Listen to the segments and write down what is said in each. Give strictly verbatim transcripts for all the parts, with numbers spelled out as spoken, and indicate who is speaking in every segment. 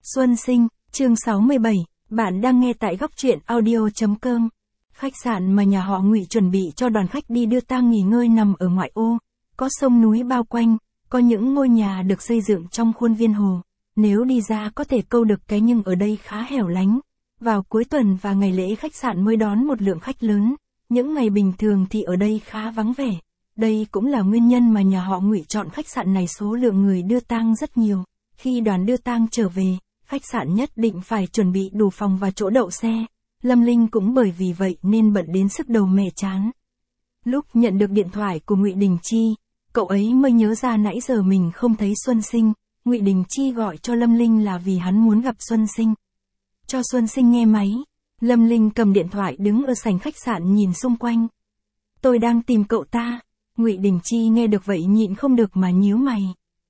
Speaker 1: Xuân Sinh, chương sáu mươi bảy, bạn đang nghe tại góc truyện audio.com. Khách sạn mà nhà họ Ngụy chuẩn bị cho đoàn khách đi đưa tang nghỉ ngơi nằm ở ngoại ô, có sông núi bao quanh, có những ngôi nhà được xây dựng trong khuôn viên hồ. Nếu đi ra có thể câu được cái nhưng ở đây khá hẻo lánh. Vào cuối tuần và ngày lễ khách sạn mới đón một lượng khách lớn, những ngày bình thường thì ở đây khá vắng vẻ. Đây cũng là nguyên nhân mà nhà họ Ngụy chọn khách sạn này, số lượng người đưa tang rất nhiều. Khi đoàn đưa tang trở về, khách sạn nhất định phải chuẩn bị đủ phòng và chỗ đậu xe. Lâm Linh cũng bởi vì vậy nên bận đến sức đầu mẻ chán. Lúc nhận được điện thoại của Ngụy Đình Chi, cậu ấy mới nhớ ra nãy giờ mình không thấy Xuân Sinh. Ngụy Đình Chi gọi cho Lâm Linh là vì hắn muốn gặp Xuân Sinh. Cho Xuân Sinh nghe máy, Lâm Linh cầm điện thoại đứng ở sảnh khách sạn nhìn xung quanh. Tôi đang tìm cậu ta. Ngụy Đình Chi nghe được vậy nhịn không được mà nhíu mày.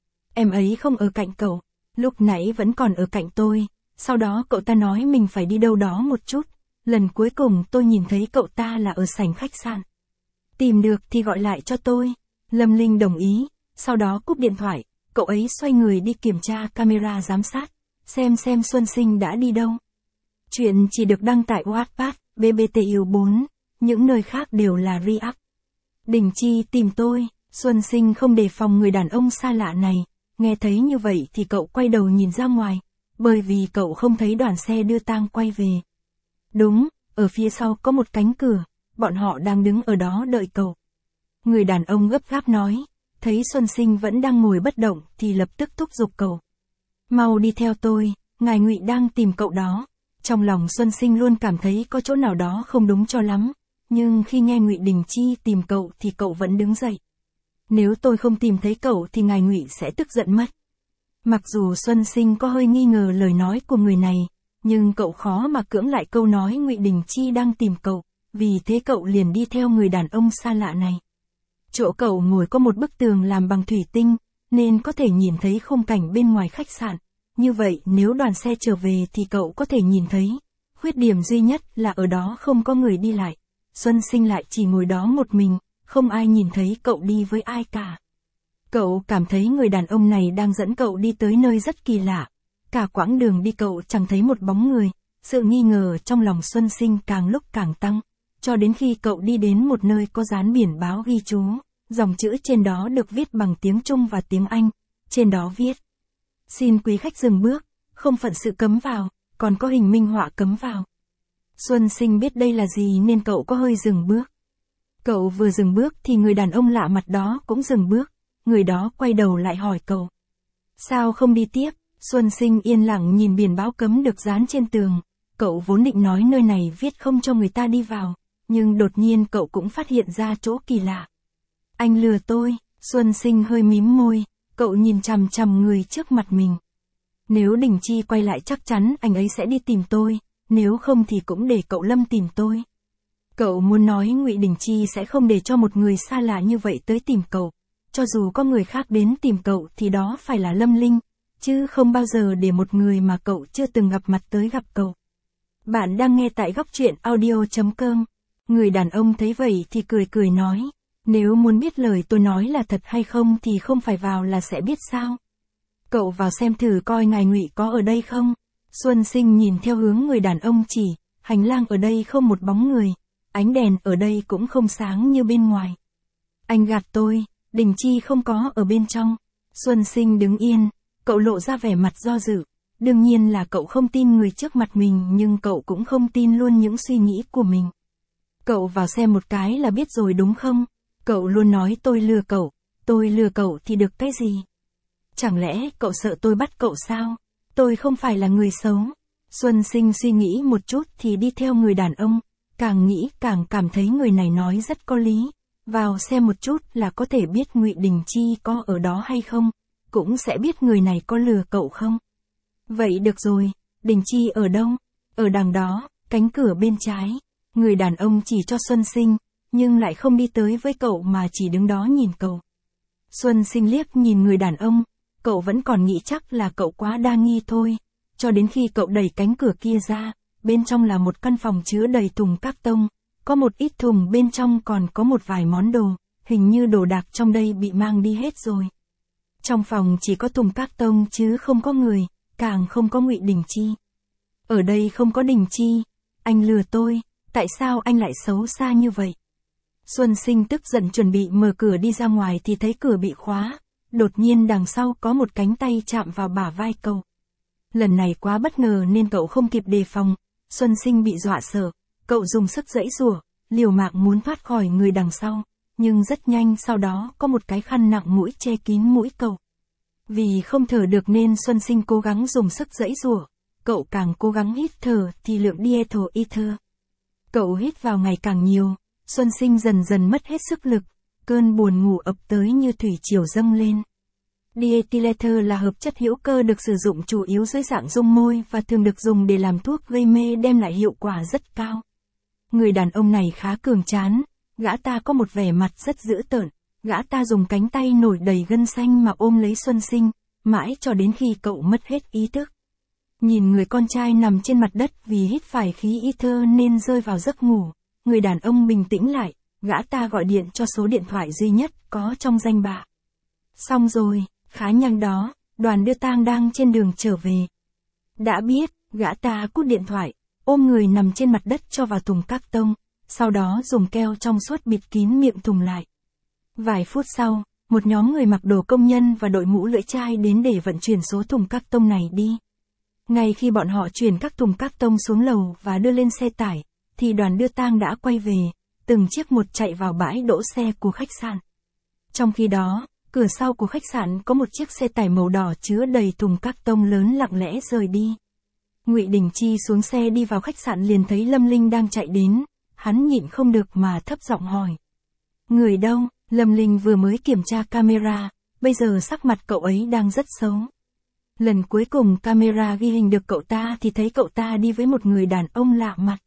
Speaker 1: Em ấy không ở cạnh cậu, lúc nãy vẫn còn ở cạnh tôi, sau đó cậu ta nói mình phải đi đâu đó một chút, lần cuối cùng tôi nhìn thấy cậu ta là ở sảnh khách sạn. Tìm được thì gọi lại cho tôi. Lâm Linh đồng ý, sau đó cúp điện thoại, cậu ấy xoay người đi kiểm tra camera giám sát, xem xem Xuân Sinh đã đi đâu. Chuyện chỉ được đăng tại Wattpad, bê bê tê u bốn, những nơi khác đều là react. Đình Chi tìm tôi, Xuân Sinh không đề phòng người đàn ông xa lạ này, nghe thấy như vậy thì cậu quay đầu nhìn ra ngoài, bởi vì cậu không thấy đoàn xe đưa tang quay về. Đúng, ở phía sau có một cánh cửa, bọn họ đang đứng ở đó đợi cậu. Người đàn ông gấp gáp nói, thấy Xuân Sinh vẫn đang ngồi bất động thì lập tức thúc giục cậu. Mau đi theo tôi, ngài Ngụy đang tìm cậu đó. Trong lòng Xuân Sinh luôn cảm thấy có chỗ nào đó không đúng cho lắm, nhưng khi nghe Ngụy Đình Chi tìm cậu thì cậu vẫn đứng dậy. Nếu tôi không tìm thấy cậu thì ngài Ngụy sẽ tức giận mất. Mặc dù Xuân Sinh có hơi nghi ngờ lời nói của người này, nhưng cậu khó mà cưỡng lại câu nói Ngụy Đình Chi đang tìm cậu, vì thế cậu liền đi theo người đàn ông xa lạ này. Chỗ cậu ngồi có một bức tường làm bằng thủy tinh, nên có thể nhìn thấy khung cảnh bên ngoài khách sạn. Như vậy nếu đoàn xe trở về thì cậu có thể nhìn thấy. Khuyết điểm duy nhất là ở đó không có người đi lại. Xuân Sinh lại chỉ ngồi đó một mình, không ai nhìn thấy cậu đi với ai cả. Cậu cảm thấy người đàn ông này đang dẫn cậu đi tới nơi rất kỳ lạ. Cả quãng đường đi cậu chẳng thấy một bóng người, sự nghi ngờ trong lòng Xuân Sinh càng lúc càng tăng, cho đến khi cậu đi đến một nơi có dán biển báo ghi chú, dòng chữ trên đó được viết bằng tiếng Trung và tiếng Anh, trên đó viết: xin quý khách dừng bước, không phận sự cấm vào, còn có hình minh họa cấm vào. Xuân Sinh biết đây là gì nên cậu có hơi dừng bước. Cậu vừa dừng bước thì người đàn ông lạ mặt đó cũng dừng bước, người đó quay đầu lại hỏi cậu. Sao không đi tiếp? Xuân Sinh yên lặng nhìn biển báo cấm được dán trên tường, cậu vốn định nói nơi này viết không cho người ta đi vào, nhưng đột nhiên cậu cũng phát hiện ra chỗ kỳ lạ. Anh lừa tôi, Xuân Sinh hơi mím môi, cậu nhìn chằm chằm người trước mặt mình. Nếu Đình Chi quay lại chắc chắn anh ấy sẽ đi tìm tôi, nếu không thì cũng để cậu Lâm tìm tôi. Cậu muốn nói Ngụy Đình Chi sẽ không để cho một người xa lạ như vậy tới tìm cậu, cho dù có người khác đến tìm cậu thì đó phải là Lâm Linh, chứ không bao giờ để một người mà cậu chưa từng gặp mặt tới gặp cậu. Bạn đang nghe tại góc truyện audio.com. Người đàn ông thấy vậy thì cười cười nói, nếu muốn biết lời tôi nói là thật hay không thì không phải vào là sẽ biết sao. Cậu vào xem thử coi ngài Ngụy có ở đây không. Xuân Sinh nhìn theo hướng người đàn ông chỉ, hành lang ở đây không một bóng người, ánh đèn ở đây cũng không sáng như bên ngoài. Anh gạt tôi, Đình Chi không có ở bên trong. Xuân Sinh đứng yên, cậu lộ ra vẻ mặt do dự. Đương nhiên là cậu không tin người trước mặt mình, nhưng cậu cũng không tin luôn những suy nghĩ của mình. Cậu vào xem một cái là biết rồi đúng không? Cậu luôn nói tôi lừa cậu, tôi lừa cậu thì được cái gì? Chẳng lẽ cậu sợ tôi bắt cậu sao? Tôi không phải là người xấu. Xuân Sinh suy nghĩ một chút thì đi theo người đàn ông, càng nghĩ càng cảm thấy người này nói rất có lý. Vào xem một chút là có thể biết Ngụy Đình Chi có ở đó hay không, cũng sẽ biết người này có lừa cậu không. Vậy được rồi, Đình Chi ở đâu? Ở đằng đó, cánh cửa bên trái. Người đàn ông chỉ cho Xuân Sinh, nhưng lại không đi tới với cậu mà chỉ đứng đó nhìn cậu. Xuân Sinh liếc nhìn người đàn ông, cậu vẫn còn nghĩ chắc là cậu quá đa nghi thôi, cho đến khi cậu đẩy cánh cửa kia ra, bên trong là một căn phòng chứa đầy thùng các tông, có một ít thùng bên trong còn có một vài món đồ, hình như đồ đạc trong đây bị mang đi hết rồi. Trong phòng chỉ có thùng các tông chứ không có người, càng không có Ngụy Đình Chi. Ở đây không có Đình Chi, anh lừa tôi, tại sao anh lại xấu xa như vậy? Xuân Sinh tức giận chuẩn bị mở cửa đi ra ngoài thì thấy cửa bị khóa, đột nhiên đằng sau có một cánh tay chạm vào bả vai cậu. Lần này quá bất ngờ nên cậu không kịp đề phòng, Xuân Sinh bị dọa sợ, cậu dùng sức giãy giụa, liều mạng muốn thoát khỏi người đằng sau, nhưng rất nhanh sau đó có một cái khăn nặng mũi che kín mũi cậu. Vì không thở được nên Xuân Sinh cố gắng dùng sức giãy giụa, cậu càng cố gắng hít thở thì lượng diethyl ether. Cậu hít vào ngày càng nhiều, Xuân Sinh dần dần mất hết sức lực, cơn buồn ngủ ập tới như thủy triều dâng lên. Diethyl ether là hợp chất hữu cơ được sử dụng chủ yếu dưới dạng dung môi và thường được dùng để làm thuốc gây mê, đem lại hiệu quả rất cao. Người đàn ông này khá cường tráng, gã ta có một vẻ mặt rất dữ tợn, gã ta dùng cánh tay nổi đầy gân xanh mà ôm lấy Xuân Sinh, mãi cho đến khi cậu mất hết ý thức. Nhìn người con trai nằm trên mặt đất vì hít phải khí ether nên rơi vào giấc ngủ, người đàn ông bình tĩnh lại, gã ta gọi điện cho số điện thoại duy nhất có trong danh bạ. Xong rồi, khá nhanh đó, đoàn đưa tang đang trên đường trở về. Đã biết, gã ta cút điện thoại, ôm người nằm trên mặt đất cho vào thùng các tông, sau đó dùng keo trong suốt bịt kín miệng thùng lại. Vài phút sau, một nhóm người mặc đồ công nhân và đội mũ lưỡi chai đến để vận chuyển số thùng các tông này đi. Ngay khi bọn họ chuyển các thùng các tông xuống lầu và đưa lên xe tải, thì đoàn đưa tang đã quay về, từng chiếc một chạy vào bãi đỗ xe của khách sạn. Trong khi đó, cửa sau của khách sạn có một chiếc xe tải màu đỏ chứa đầy thùng các tông lớn lặng lẽ rời đi. Ngụy Đình Chi xuống xe đi vào khách sạn liền thấy Lâm Linh đang chạy đến, hắn nhịn không được mà thấp giọng hỏi. Người đâu? Lâm Linh vừa mới kiểm tra camera, bây giờ sắc mặt cậu ấy đang rất xấu. Lần cuối cùng camera ghi hình được cậu ta thì thấy cậu ta đi với một người đàn ông lạ mặt.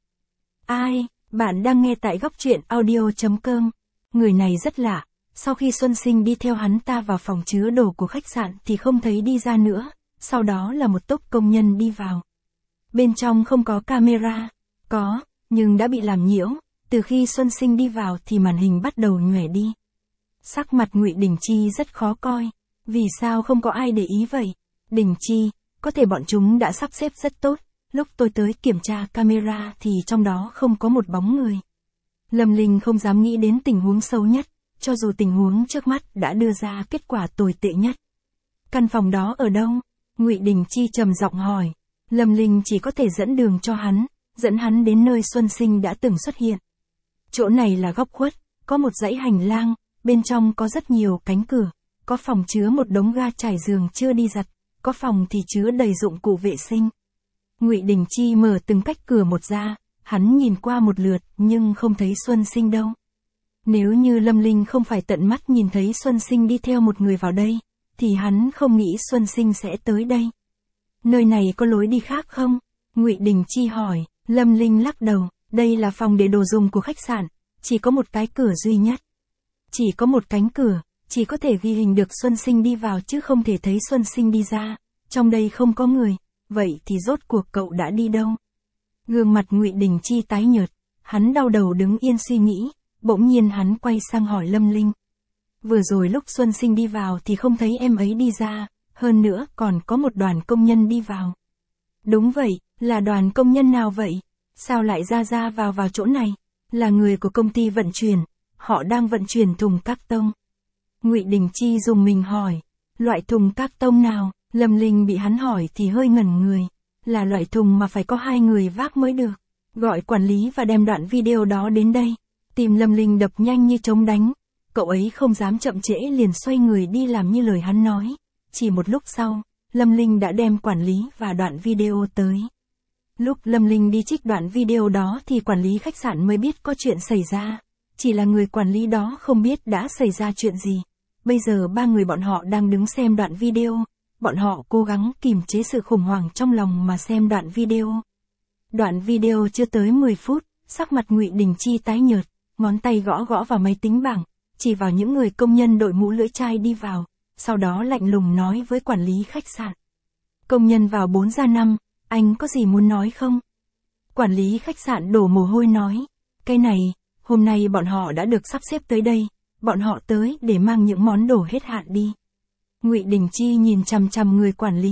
Speaker 1: Ai? Bạn đang nghe tại góc truyện audio chấm com. Người này rất lạ, sau khi Xuân Sinh đi theo hắn ta vào phòng chứa đồ của khách sạn thì không thấy đi ra nữa, sau đó là một tốp công nhân đi vào. Bên trong không có camera, có, nhưng đã bị làm nhiễu, từ khi Xuân Sinh đi vào thì màn hình bắt đầu nhòe đi. Sắc mặt Ngụy Đình Chi rất khó coi, vì sao không có ai để ý vậy? Đình Chi, có thể bọn chúng đã sắp xếp rất tốt, lúc tôi tới kiểm tra camera thì trong đó không có một bóng người. Lâm Linh không dám nghĩ đến tình huống xấu nhất, cho dù tình huống trước mắt đã đưa ra kết quả tồi tệ nhất. Căn phòng đó ở đâu? Ngụy Đình Chi trầm giọng hỏi. Lâm Linh chỉ có thể dẫn đường cho hắn, dẫn hắn đến nơi Xuân Sinh đã từng xuất hiện. Chỗ này là góc khuất, có một dãy hành lang, bên trong có rất nhiều cánh cửa, có phòng chứa một đống ga trải giường chưa đi giặt, có phòng thì chứa đầy dụng cụ vệ sinh. Ngụy Đình Chi mở từng cách cửa một ra, hắn nhìn qua một lượt nhưng không thấy Xuân Sinh đâu. Nếu như Lâm Linh không phải tận mắt nhìn thấy Xuân Sinh đi theo một người vào đây, thì hắn không nghĩ Xuân Sinh sẽ tới đây. Nơi này có lối đi khác không? Ngụy Đình Chi hỏi. Lâm Linh lắc đầu, đây là phòng để đồ dùng của khách sạn, chỉ có một cái cửa duy nhất. Chỉ có một cánh cửa, chỉ có thể ghi hình được Xuân Sinh đi vào chứ không thể thấy Xuân Sinh đi ra, trong đây không có người, vậy thì rốt cuộc cậu đã đi đâu? Gương mặt Ngụy Đình Chi tái nhợt, hắn đau đầu đứng yên suy nghĩ, bỗng nhiên hắn quay sang hỏi Lâm Linh. Vừa rồi lúc Xuân Sinh đi vào thì không thấy em ấy đi ra, hơn nữa còn có một đoàn công nhân đi vào. Đúng vậy, là đoàn công nhân nào vậy? Sao lại ra ra vào vào chỗ này? Là người của công ty vận chuyển, họ đang vận chuyển thùng các tông. Ngụy Đình Chi dùng mình hỏi, loại thùng các tông nào? Lâm Linh bị hắn hỏi thì hơi ngẩn người, là loại thùng mà phải có hai người vác mới được. Gọi quản lý và đem đoạn video đó đến đây. Tim Lâm Linh đập nhanh như trống đánh, cậu ấy không dám chậm trễ liền xoay người đi làm như lời hắn nói. Chỉ một lúc sau, Lâm Linh đã đem quản lý và đoạn video tới. Lúc Lâm Linh đi trích đoạn video đó thì quản lý khách sạn mới biết có chuyện xảy ra. Chỉ là người quản lý đó không biết đã xảy ra chuyện gì. Bây giờ ba người bọn họ đang đứng xem đoạn video. Bọn họ cố gắng kìm chế sự khủng hoảng trong lòng mà xem đoạn video. Đoạn video chưa tới mười phút, sắc mặt Ngụy Đình Chi tái nhợt, ngón tay gõ gõ vào máy tính bảng, chỉ vào những người công nhân đội mũ lưỡi chai đi vào, sau đó lạnh lùng nói với quản lý khách sạn. Công nhân vào bốn ra năm, anh có gì muốn nói không? Quản lý khách sạn đổ mồ hôi nói, cái này, hôm nay bọn họ đã được sắp xếp tới đây, bọn họ tới để mang những món đồ hết hạn đi. Ngụy Đình Chi nhìn chằm chằm người quản lý,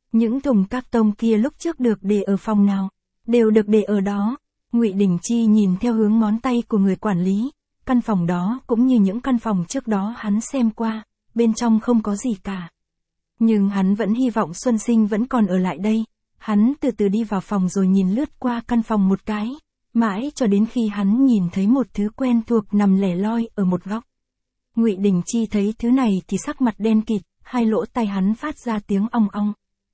Speaker 1: Những thùng các tông kia lúc trước được để ở phòng nào? Đều được để ở đó. Ngụy Đình Chi nhìn theo hướng ngón tay của người quản lý, căn phòng đó cũng như những căn phòng trước đó hắn xem qua, bên trong không có gì cả. Nhưng hắn vẫn hy vọng Xuân Sinh vẫn còn ở lại đây. Hắn từ từ đi vào phòng rồi nhìn lướt qua căn phòng một cái, mãi cho đến khi hắn nhìn thấy một thứ quen thuộc nằm lẻ loi ở một góc. Ngụy Đình Chi thấy thứ này thì sắc mặt đen kịt, hai lỗ tai hắn phát ra tiếng ong ong.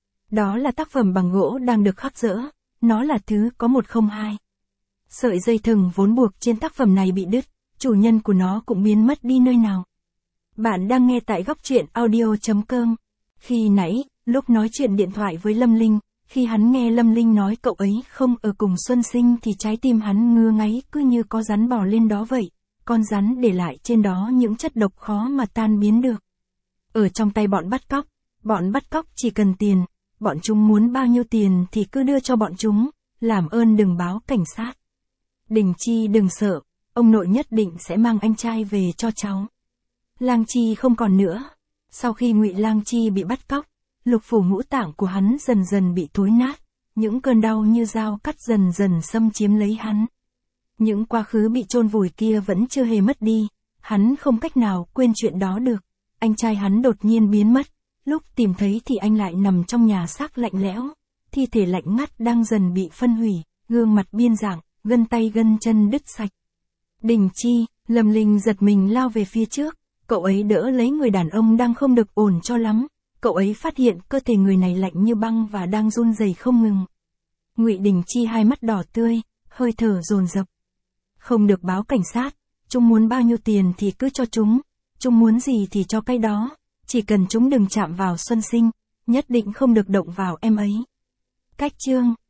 Speaker 1: Đó là tác phẩm bằng gỗ đang được khắc dỡ, nó là thứ có một không hai. Sợi dây thừng vốn buộc trên tác phẩm này bị đứt, chủ nhân của nó cũng biến mất đi nơi nào. Bạn đang nghe tại góc truyện audio chấm com. Khi nãy, lúc nói chuyện điện thoại với Lâm Linh, khi hắn nghe Lâm Linh nói cậu ấy không ở cùng Xuân Sinh thì trái tim hắn ngứa ngáy cứ như có rắn bò lên đó vậy, con rắn để lại trên đó những chất độc khó mà tan biến được. Ở trong tay bọn bắt cóc, bọn bắt cóc chỉ cần tiền, bọn chúng muốn bao nhiêu tiền thì cứ đưa cho bọn chúng, làm ơn đừng báo cảnh sát. Đình Chi đừng sợ, ông nội nhất định sẽ mang anh trai về cho cháu. Lang Chi không còn nữa. Sau khi Ngụy Lang Chi bị bắt cóc, lục phủ ngũ tạng của hắn dần dần bị thối nát, những cơn đau như dao cắt dần dần xâm chiếm lấy hắn. Những quá khứ bị chôn vùi kia vẫn chưa hề mất đi, hắn không cách nào quên chuyện đó được. Anh trai hắn đột nhiên biến mất, lúc tìm thấy thì anh lại nằm trong nhà xác lạnh lẽo, thi thể lạnh ngắt đang dần bị phân hủy, gương mặt biên dạng, gân tay gân chân đứt sạch. Đình Chi, Lâm Linh giật mình lao về phía trước, cậu ấy đỡ lấy người đàn ông đang không được ổn cho lắm, cậu ấy phát hiện cơ thể người này lạnh như băng và đang run rẩy không ngừng. Ngụy Đình Chi hai mắt đỏ tươi, hơi thở dồn dập. Không được báo cảnh sát, chúng muốn bao nhiêu tiền thì cứ cho chúng, chúng muốn gì thì cho cái đó, chỉ cần chúng đừng chạm vào Xuân Sinh, nhất định không được động vào em ấy. Cách chương